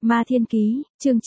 Ma Thiên Ký, chương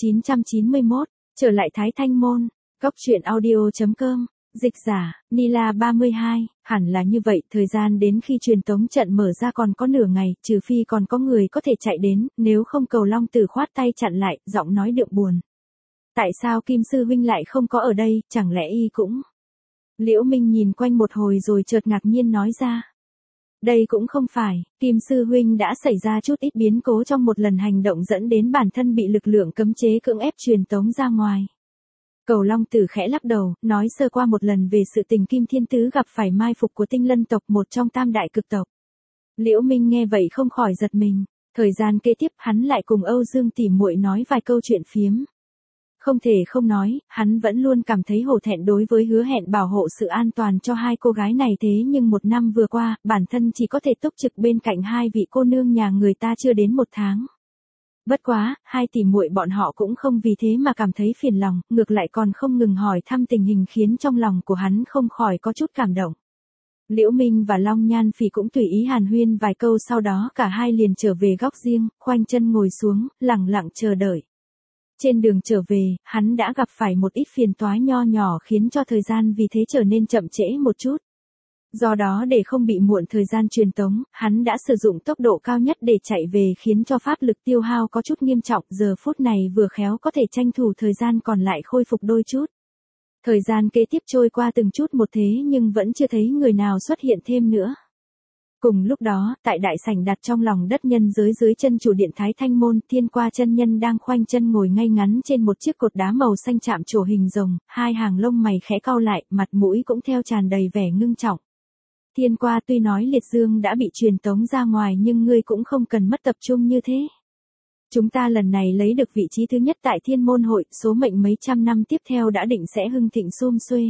991, trở lại Thái Thanh Môn, Cóc truyện audio.com, dịch giả, Nila 32, hẳn là như vậy, thời gian đến khi truyền tống trận mở ra còn có nửa ngày, trừ phi còn có người có thể chạy đến, nếu không Cầu Long Tử khoát tay chặn lại, giọng nói đượm buồn. Tại sao Kim Sư Huynh lại không có ở đây, chẳng lẽ y cũng... Liễu Minh nhìn quanh một hồi rồi chợt ngạc nhiên nói ra. Đây cũng không phải, Kim Sư Huynh đã xảy ra chút ít biến cố trong một lần hành động dẫn đến bản thân bị lực lượng cấm chế cưỡng ép truyền tống ra ngoài. Cầu Long Tử khẽ lắc đầu, nói sơ qua một lần về sự tình Kim Thiên Tứ gặp phải mai phục của Tinh Lân tộc, một trong tam đại cực tộc. Liễu Minh nghe vậy không khỏi giật mình, thời gian kế tiếp hắn lại cùng Âu Dương tỉ muội nói vài câu chuyện phiếm. Không thể không nói, hắn vẫn luôn cảm thấy hổ thẹn đối với hứa hẹn bảo hộ sự an toàn cho hai cô gái này, thế nhưng một năm vừa qua, bản thân chỉ có thể túc trực bên cạnh hai vị cô nương nhà người ta chưa đến một tháng. Bất quá, hai tỷ muội bọn họ cũng không vì thế mà cảm thấy phiền lòng, ngược lại còn không ngừng hỏi thăm tình hình khiến trong lòng của hắn không khỏi có chút cảm động. Liễu Minh và Long Nhan Phỉ cũng tùy ý hàn huyên vài câu, sau đó cả hai liền trở về góc riêng, khoanh chân ngồi xuống, lặng lặng chờ đợi. Trên đường trở về, hắn đã gặp phải một ít phiền toái nho nhỏ khiến cho thời gian vì thế trở nên chậm trễ một chút. Do đó để không bị muộn thời gian truyền tống, hắn đã sử dụng tốc độ cao nhất để chạy về khiến cho pháp lực tiêu hao có chút nghiêm trọng, giờ phút này vừa khéo có thể tranh thủ thời gian còn lại khôi phục đôi chút. Thời gian kế tiếp trôi qua từng chút một thế nhưng vẫn chưa thấy người nào xuất hiện thêm nữa. Cùng lúc đó, tại đại sảnh đặt trong lòng đất nhân giới dưới chân chủ điện Thái Thanh Môn, Thiên Qua chân nhân đang khoanh chân ngồi ngay ngắn trên một chiếc cột đá màu xanh chạm trổ hình rồng, hai hàng lông mày khẽ cau lại, mặt mũi cũng theo tràn đầy vẻ ngưng trọng. Thiên Qua, tuy nói liệt dương đã bị truyền tống ra ngoài nhưng ngươi cũng không cần mất tập trung như thế. Chúng ta lần này lấy được vị trí thứ nhất tại Thiên Môn hội, số mệnh mấy trăm năm tiếp theo đã định sẽ hưng thịnh sum xuê.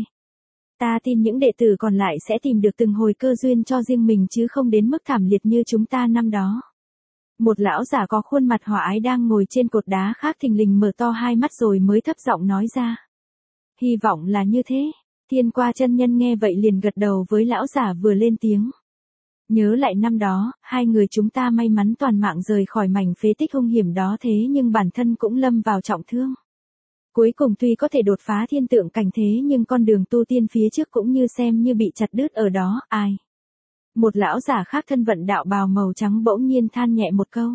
Ta tin những đệ tử còn lại sẽ tìm được từng hồi cơ duyên cho riêng mình chứ không đến mức thảm liệt như chúng ta năm đó. Một lão giả có khuôn mặt hòa ái đang ngồi trên cột đá khác thình lình mở to hai mắt rồi mới thấp giọng nói ra. Hy vọng là như thế. Thiên Qua chân nhân nghe vậy liền gật đầu với lão giả vừa lên tiếng. Nhớ lại năm đó, hai người chúng ta may mắn toàn mạng rời khỏi mảnh phế tích hung hiểm đó, thế nhưng bản thân cũng lâm vào trọng thương. Cuối cùng tuy có thể đột phá thiên tượng cảnh thế nhưng con đường tu tiên phía trước cũng như xem như bị chặt đứt ở đó, ai. Một lão giả khác thân vận đạo bào màu trắng bỗng nhiên than nhẹ một câu.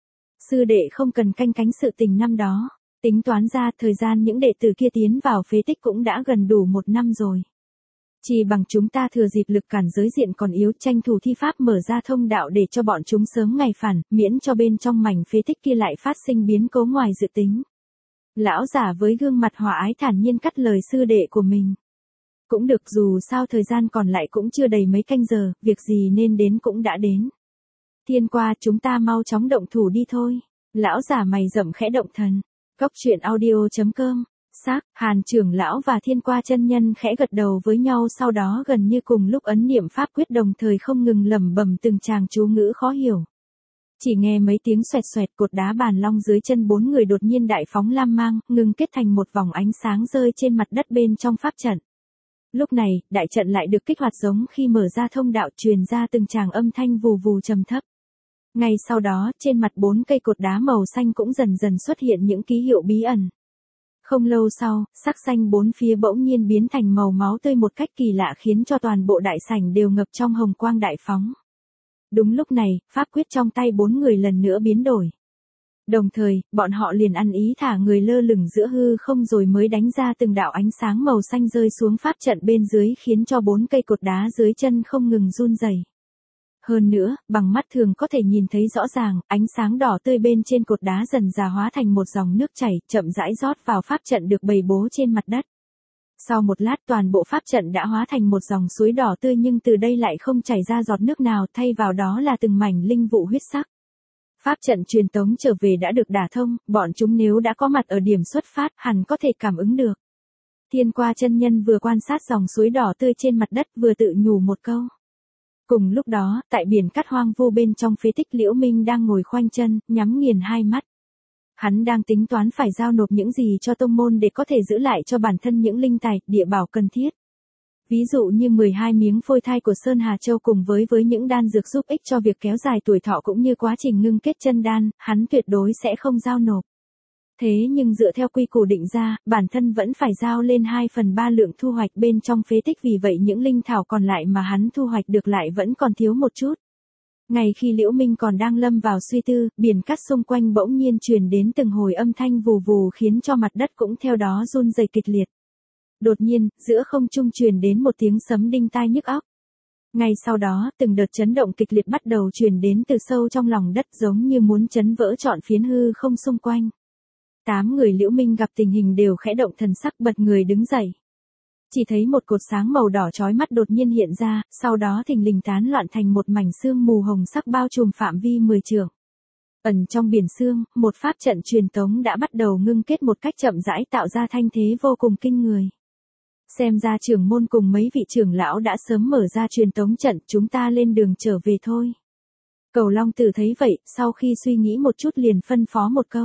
Sư đệ không cần canh cánh sự tình năm đó, tính toán ra thời gian những đệ tử kia tiến vào phế tích cũng đã gần đủ một năm rồi. Chỉ bằng chúng ta thừa dịp lực cản giới diện còn yếu, tranh thủ thi pháp mở ra thông đạo để cho bọn chúng sớm ngày phản, miễn cho bên trong mảnh phế tích kia lại phát sinh biến cố ngoài dự tính. Lão giả với gương mặt hòa ái thản nhiên cắt lời sư đệ của mình. Cũng được, dù sao thời gian còn lại cũng chưa đầy mấy canh giờ, việc gì nên đến cũng đã đến. Thiên Qua, chúng ta mau chóng động thủ đi thôi. Lão giả mày rậm khẽ động thần. Cóc truyện audio.com. Xác, Hàn trưởng lão và Thiên Qua chân nhân khẽ gật đầu với nhau, sau đó gần như cùng lúc ấn niệm pháp quyết, đồng thời không ngừng lẩm bẩm từng tràng chú ngữ khó hiểu. Chỉ nghe mấy tiếng xoẹt xoẹt, cột đá bàn long dưới chân bốn người đột nhiên đại phóng lam mang, ngừng kết thành một vòng ánh sáng rơi trên mặt đất bên trong pháp trận. Lúc này, đại trận lại được kích hoạt, giống khi mở ra thông đạo truyền ra từng tràng âm thanh vù vù trầm thấp. Ngay sau đó, trên mặt bốn cây cột đá màu xanh cũng dần dần xuất hiện những ký hiệu bí ẩn. Không lâu sau, sắc xanh bốn phía bỗng nhiên biến thành màu máu tươi một cách kỳ lạ khiến cho toàn bộ đại sảnh đều ngập trong hồng quang đại phóng. Đúng lúc này, pháp quyết trong tay bốn người lần nữa biến đổi. Đồng thời, bọn họ liền ăn ý thả người lơ lửng giữa hư không rồi mới đánh ra từng đạo ánh sáng màu xanh rơi xuống pháp trận bên dưới khiến cho bốn cây cột đá dưới chân không ngừng run rẩy. Hơn nữa, bằng mắt thường có thể nhìn thấy rõ ràng, ánh sáng đỏ tươi bên trên cột đá dần dà hóa thành một dòng nước chảy, chậm rãi rót vào pháp trận được bày bố trên mặt đất. Sau một lát toàn bộ pháp trận đã hóa thành một dòng suối đỏ tươi, nhưng từ đây lại không chảy ra giọt nước nào, thay vào đó là từng mảnh linh vụ huyết sắc. Pháp trận truyền tống trở về đã được đả thông, bọn chúng nếu đã có mặt ở điểm xuất phát hẳn có thể cảm ứng được. Thiên Qua chân nhân vừa quan sát dòng suối đỏ tươi trên mặt đất vừa tự nhủ một câu. Cùng lúc đó, tại biển cát hoang vu bên trong phế tích, Liễu Minh đang ngồi khoanh chân, nhắm nghiền hai mắt. Hắn đang tính toán phải giao nộp những gì cho tông môn để có thể giữ lại cho bản thân những linh tài, địa bảo cần thiết. Ví dụ như 12 miếng phôi thai của Sơn Hà Châu cùng với những đan dược giúp ích cho việc kéo dài tuổi thọ cũng như quá trình ngưng kết chân đan, hắn tuyệt đối sẽ không giao nộp. Thế nhưng dựa theo quy củ định ra, bản thân vẫn phải giao lên 2/3 lượng thu hoạch bên trong phế tích, vì vậy những linh thảo còn lại mà hắn thu hoạch được lại vẫn còn thiếu một chút. Ngay khi Liễu Minh còn đang lâm vào suy tư, biển cát xung quanh bỗng nhiên truyền đến từng hồi âm thanh vù vù khiến cho mặt đất cũng theo đó run rẩy kịch liệt. Đột nhiên, giữa không trung truyền đến một tiếng sấm đinh tai nhức óc. Ngay sau đó, từng đợt chấn động kịch liệt bắt đầu truyền đến từ sâu trong lòng đất, giống như muốn chấn vỡ trọn phiến hư không xung quanh. 8 người Liễu Minh gặp tình hình đều khẽ động thần sắc, bật người đứng dậy. Chỉ thấy một cột sáng màu đỏ chói mắt đột nhiên hiện ra, sau đó thình lình tán loạn thành một mảnh sương mù hồng sắc bao trùm phạm vi 10 trượng. Ẩn trong biển sương, một pháp trận truyền tống đã bắt đầu ngưng kết một cách chậm rãi, tạo ra thanh thế vô cùng kinh người. Xem ra trưởng môn cùng mấy vị trưởng lão đã sớm mở ra truyền tống trận, chúng ta lên đường trở về thôi. Cầu Long Tử thấy vậy, sau khi suy nghĩ một chút liền phân phó một câu.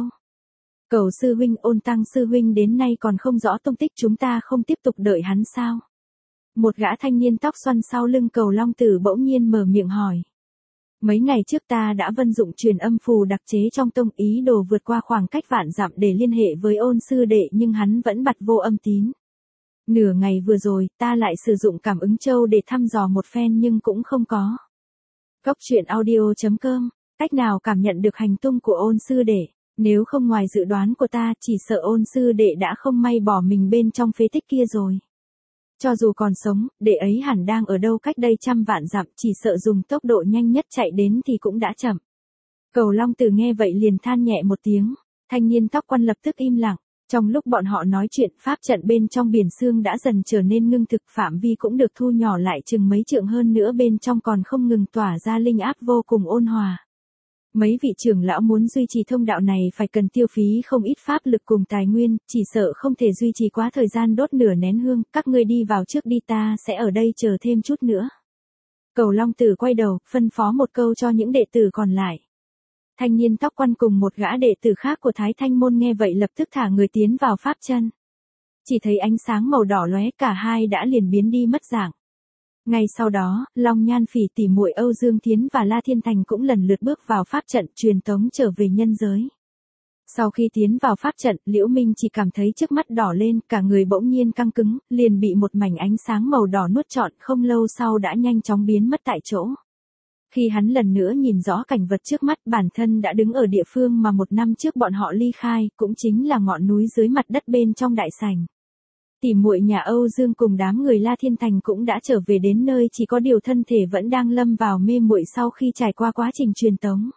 Cầu sư huynh, Ôn Tăng sư huynh đến nay còn không rõ tung tích, chúng ta không tiếp tục đợi hắn sao? Một gã thanh niên tóc xoăn sau lưng Cầu Long Tử bỗng nhiên mở miệng hỏi. Mấy ngày trước ta đã vận dụng truyền âm phù đặc chế trong tông, ý đồ vượt qua khoảng cách vạn dặm để liên hệ với Ôn sư đệ, nhưng hắn vẫn bặt vô âm tín. Nửa ngày vừa rồi, ta lại sử dụng cảm ứng châu để thăm dò một phen nhưng cũng không có. Góc truyện audio.com, cách nào cảm nhận được hành tung của Ôn sư đệ? Nếu không ngoài dự đoán của ta, chỉ sợ Ôn sư đệ đã không may bỏ mình bên trong phế tích kia rồi. Cho dù còn sống, đệ ấy hẳn đang ở đâu cách đây trăm vạn dặm, chỉ sợ dùng tốc độ nhanh nhất chạy đến thì cũng đã chậm. Cầu Long Tử nghe vậy liền than nhẹ một tiếng, thanh niên tóc quan lập tức im lặng. Trong lúc bọn họ nói chuyện, pháp trận bên trong biển sương đã dần trở nên ngưng thực, phạm vi cũng được thu nhỏ lại chừng mấy trượng, hơn nữa bên trong còn không ngừng tỏa ra linh áp vô cùng ôn hòa. Mấy vị trưởng lão muốn duy trì thông đạo này phải cần tiêu phí không ít pháp lực cùng tài nguyên, chỉ sợ không thể duy trì quá thời gian đốt nửa nén hương, các ngươi đi vào trước đi, ta sẽ ở đây chờ thêm chút nữa. Cầu Long Tử quay đầu, phân phó một câu cho những đệ tử còn lại. Thanh niên tóc quan cùng một gã đệ tử khác của Thái Thanh môn nghe vậy lập tức thả người tiến vào pháp chân. Chỉ thấy ánh sáng màu đỏ lóe, cả hai đã liền biến đi mất dạng. Ngay sau đó, Long Nhan Phỉ tỷ muội Âu Dương Thiến và La Thiên Thành cũng lần lượt bước vào pháp trận truyền tống trở về nhân giới. Sau khi tiến vào pháp trận, Liễu Minh chỉ cảm thấy trước mắt đỏ lên, cả người bỗng nhiên căng cứng, liền bị một mảnh ánh sáng màu đỏ nuốt trọn, không lâu sau đã nhanh chóng biến mất tại chỗ. Khi hắn lần nữa nhìn rõ cảnh vật trước mắt, bản thân đã đứng ở địa phương mà một năm trước bọn họ ly khai, cũng chính là ngọn núi dưới mặt đất bên trong đại sảnh. Tỷ muội nhà Âu Dương cùng đám người La Thiên Thành cũng đã trở về đến nơi, chỉ có điều thân thể vẫn đang lâm vào mê muội sau khi trải qua quá trình truyền tống.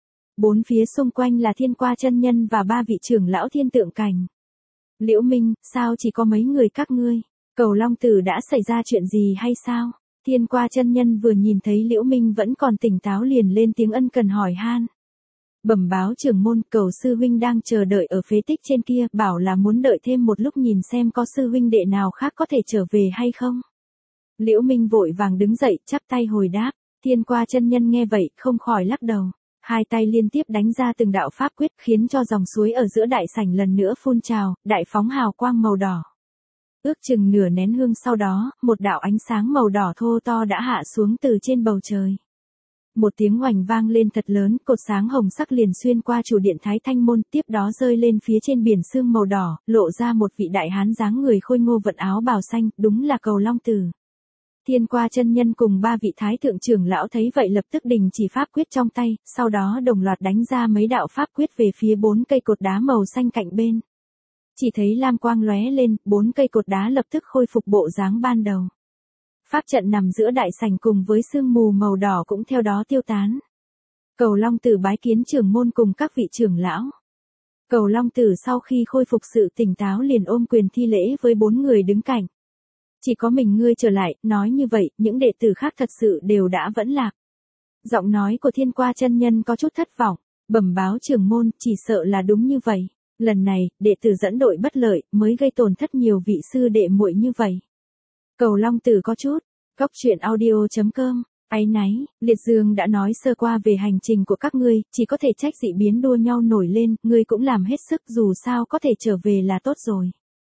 Bốn phía xung quanh là Thiên Qua chân nhân và ba vị trưởng lão Thiên Tượng Cảnh. Liễu Minh, sao chỉ có mấy người các ngươi? Cầu Long Tử đã xảy ra chuyện gì hay sao? Thiên Qua chân nhân vừa nhìn thấy Liễu Minh vẫn còn tỉnh táo liền lên tiếng ân cần hỏi han. Bẩm báo trưởng môn, Cầu sư huynh đang chờ đợi ở phế tích trên kia, bảo là muốn đợi thêm một lúc nhìn xem có sư huynh đệ nào khác có thể trở về hay không. Liễu Minh vội vàng đứng dậy, chắp tay hồi đáp. Thiên Qua chân nhân nghe vậy, không khỏi lắc đầu. Hai tay liên tiếp đánh ra từng đạo pháp quyết, khiến cho dòng suối ở giữa đại sảnh lần nữa phun trào, đại phóng hào quang màu đỏ. Ước chừng nửa nén hương sau đó, một đạo ánh sáng màu đỏ thô to đã hạ xuống từ trên bầu trời. Một tiếng oành vang lên thật lớn, cột sáng hồng sắc liền xuyên qua chủ điện Thái Thanh môn, tiếp đó rơi lên phía trên biển sương màu đỏ, lộ ra một vị đại hán dáng người khôi ngô vận áo bào xanh, đúng là Cầu Long Tử. Thiên Qua chân nhân cùng ba vị thái thượng trưởng lão thấy vậy lập tức đình chỉ pháp quyết trong tay, sau đó đồng loạt đánh ra mấy đạo pháp quyết về phía 4 cây cột đá màu xanh cạnh bên. Chỉ thấy lam quang lóe lên, 4 cây cột đá lập tức khôi phục bộ dáng ban đầu. Pháp trận nằm giữa đại sảnh cùng với sương mù màu đỏ cũng theo đó tiêu tán. Cầu Long Tử bái kiến trưởng môn cùng các vị trưởng lão. Cầu Long Tử sau khi khôi phục sự tỉnh táo liền ôm quyền thi lễ với 4 người đứng cạnh. Chỉ có mình ngươi trở lại, nói như vậy, những đệ tử khác thật sự đều đã vẫn lạc. Giọng nói của Thiên Qua chân nhân có chút thất vọng, bẩm báo trưởng môn, chỉ sợ là đúng như vậy. Lần này, đệ tử dẫn đội bất lợi, mới gây tổn thất nhiều vị sư đệ muội như vậy. Cầu Long Tử có chút, góc truyện audio.com, áy náy, Liệt Dương đã nói sơ qua về hành trình của các ngươi, chỉ có thể trách dị biến đua nhau nổi lên, ngươi cũng làm hết sức, dù sao có thể trở về là tốt rồi.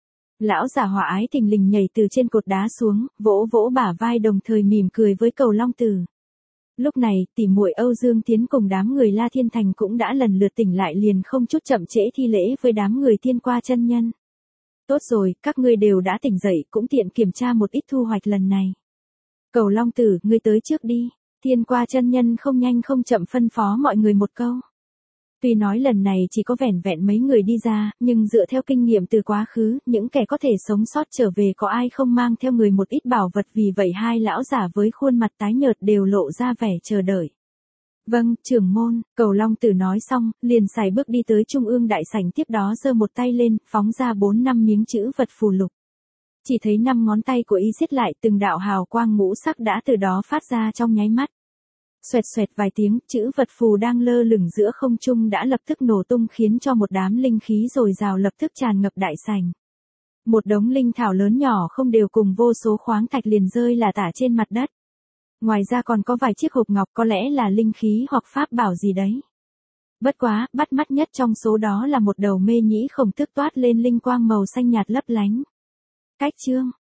Lão giả Hỏa Ái thình lình nhảy từ trên cột đá xuống, vỗ vỗ bả vai đồng thời mỉm cười với Cầu Long Tử. Lúc này, tỷ muội Âu Dương Tiến cùng đám người La Thiên Thành cũng đã lần lượt tỉnh lại, liền không chút chậm trễ thi lễ với đám người Thiên Qua chân nhân. Tốt rồi, các ngươi đều đã tỉnh dậy, cũng tiện kiểm tra một ít thu hoạch lần này. Cầu Long Tử, ngươi tới trước đi. Thiên Qua chân nhân không nhanh không chậm phân phó mọi người một câu. Tuy nói lần này chỉ có vẻn vẹn mấy người đi ra, nhưng dựa theo kinh nghiệm từ quá khứ, những kẻ có thể sống sót trở về có ai không mang theo người một ít bảo vật, vì vậy hai lão giả với khuôn mặt tái nhợt đều lộ ra vẻ chờ đợi. Vâng, trưởng môn, Cầu Long Tử nói xong, liền sải bước đi tới trung ương đại sảnh, tiếp đó giơ một tay lên, phóng ra 4-5 miếng chữ vật phù lục. Chỉ thấy 5 ngón tay của y siết lại, từng đạo hào quang ngũ sắc đã từ đó phát ra trong nháy mắt. Xoẹt xoẹt vài tiếng, chữ vật phù đang lơ lửng giữa không trung đã lập tức nổ tung, khiến cho một đám linh khí dồi dào lập tức tràn ngập đại sảnh. Một đống linh thảo lớn nhỏ không đều cùng vô số khoáng thạch liền rơi lả tả trên mặt đất. Ngoài ra còn có vài chiếc hộp ngọc, có lẽ là linh khí hoặc pháp bảo gì đấy. Bất quá, bắt mắt nhất trong số đó là một đầu mê nhĩ khổng tước toát lên linh quang màu xanh nhạt lấp lánh. Cách chương